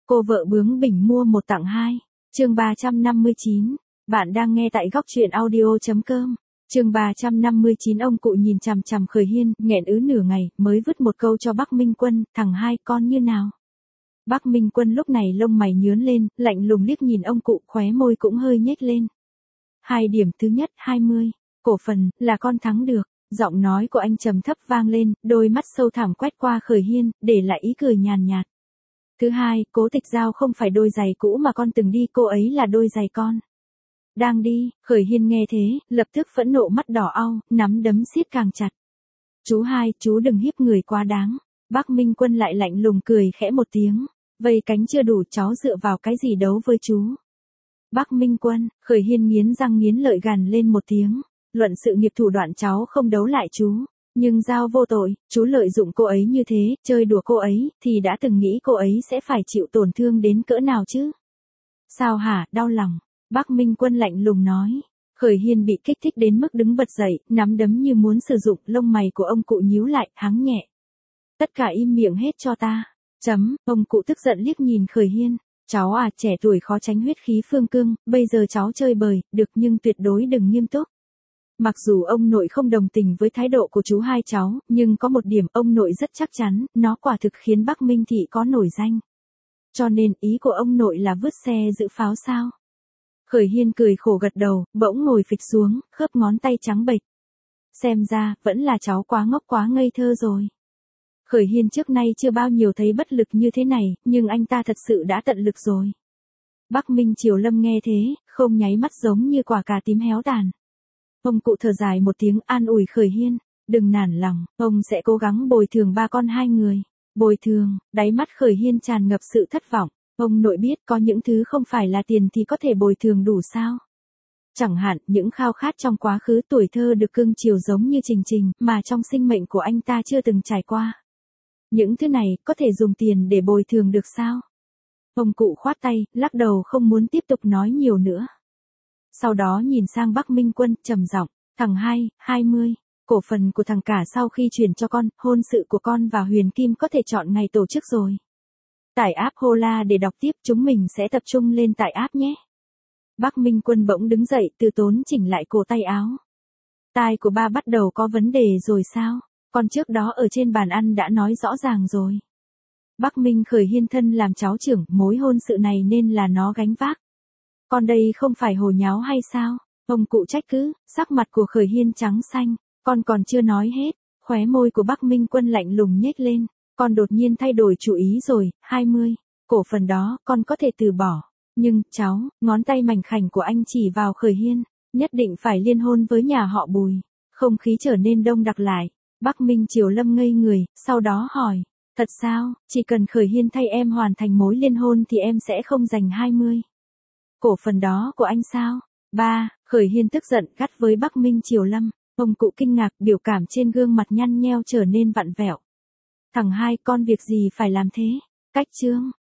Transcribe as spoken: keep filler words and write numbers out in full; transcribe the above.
Cô vợ bướng bỉnh mua một tặng hai. Chương ba trăm năm mươi chín. Bạn đang nghe tại góc truyện audio chấm com. Chương ba trăm năm mươi chín. Ông cụ nhìn chằm chằm Khởi Hiên, nghẹn ứ nửa ngày, mới vứt một câu cho Bắc Minh Quân, thằng hai con như nào. Bắc Minh Quân lúc này lông mày nhướng lên, lạnh lùng liếc nhìn ông cụ, khóe môi cũng hơi nhếch lên. Hai điểm thứ nhất, hai mươi. Cổ phần, là con thắng được. Giọng nói của anh trầm thấp vang lên, đôi mắt sâu thẳm quét qua Khởi Hiên, để lại ý cười nhàn nhạt. Thứ hai, Cố Tịch Giao không phải đôi giày cũ mà con từng đi, cô ấy là đôi giày con đang đi. Khởi Hiên nghe thế, lập tức phẫn nộ, mắt đỏ au, nắm đấm siết càng chặt. Chú hai, chú đừng hiếp người quá đáng. Bắc Minh Quân lại lạnh lùng cười khẽ một tiếng. Vây cánh chưa đủ, cháu dựa vào cái gì đấu với chú. Bắc Minh Quân, Khởi Hiên nghiến răng nghiến lợi gằn lên một tiếng. Luận sự nghiệp thủ đoạn cháu không đấu lại chú. Nhưng Giao vô tội, chú lợi dụng cô ấy như thế, chơi đùa cô ấy, thì đã từng nghĩ cô ấy sẽ phải chịu tổn thương đến cỡ nào chứ? Sao hả, đau lòng? Bắc Minh Quân lạnh lùng nói. Khởi Hiên bị kích thích đến mức đứng bật dậy, nắm đấm như muốn sử dụng, lông mày của ông cụ nhíu lại, hắng nhẹ. Tất cả im miệng hết cho ta. Chấm, ông cụ tức giận liếc nhìn Khởi Hiên. Cháu à, trẻ tuổi khó tránh huyết khí phương cương, bây giờ cháu chơi bời, được, nhưng tuyệt đối đừng nghiêm túc. Mặc dù ông nội không đồng tình với thái độ của chú hai cháu, nhưng có một điểm ông nội rất chắc chắn, nó quả thực khiến Bắc Minh Thị có nổi danh. Cho nên ý của ông nội là vứt xe giữ pháo sao? Khởi Hiên cười khổ gật đầu, bỗng ngồi phịch xuống, khớp ngón tay trắng bệch. Xem ra, vẫn là cháu quá ngốc quá ngây thơ rồi. Khởi Hiên trước nay chưa bao nhiêu thấy bất lực như thế này, nhưng anh ta thật sự đã tận lực rồi. Bắc Minh Triều Lâm nghe thế, không nháy mắt giống như quả cà tím héo tàn. Ông cụ thở dài một tiếng, an ủi Khởi Hiên, đừng nản lòng, ông sẽ cố gắng bồi thường ba con hai người. Bồi thường, đáy mắt Khởi Hiên tràn ngập sự thất vọng. Ông nội biết có những thứ không phải là tiền thì có thể bồi thường đủ sao? Chẳng hạn, những khao khát trong quá khứ, tuổi thơ được cưng chiều giống như Trình Trình, mà trong sinh mệnh của anh ta chưa từng trải qua. Những thứ này, có thể dùng tiền để bồi thường được sao? Ông cụ khoát tay, lắc đầu không muốn tiếp tục nói nhiều nữa. Sau đó nhìn sang Bắc Minh Quân, trầm giọng, thằng hai, hai mươi, cổ phần của thằng cả sau khi chuyển cho con, hôn sự của con và Huyền Kim có thể chọn ngày tổ chức rồi. Tải app Hola để đọc tiếp, chúng mình sẽ tập trung lên tải app nhé. Bắc Minh Quân bỗng đứng dậy, từ tốn chỉnh lại cổ tay áo. Tai của ba bắt đầu có vấn đề rồi sao? Con trước đó ở trên bàn ăn đã nói rõ ràng rồi. Bắc Minh Khởi Hiên thân làm cháu trưởng, mối hôn sự này nên là nó gánh vác. Con đây không phải hồ nháo hay sao? Ông cụ trách cứ, sắc mặt của Khởi Hiên trắng xanh, con còn chưa nói hết, khóe môi của Bắc Minh Quân lạnh lùng nhếch lên, con đột nhiên thay đổi chủ ý rồi, hai mươi, cổ phần đó, con có thể từ bỏ, nhưng, cháu, ngón tay mảnh khảnh của anh chỉ vào Khởi Hiên, nhất định phải liên hôn với nhà họ Bùi, không khí trở nên đông đặc lại, Bắc Minh Triều Lâm ngây người, sau đó hỏi, thật sao, chỉ cần Khởi Hiên thay em hoàn thành mối liên hôn thì em sẽ không giành hai mươi. Cổ phần đó của anh sao? Ba, Khởi Hiên tức giận gắt với Bắc Minh Triều Lâm, ông cụ kinh ngạc, biểu cảm trên gương mặt nhăn nheo trở nên vặn vẹo. Thằng hai, con việc gì phải làm thế? Cách chương.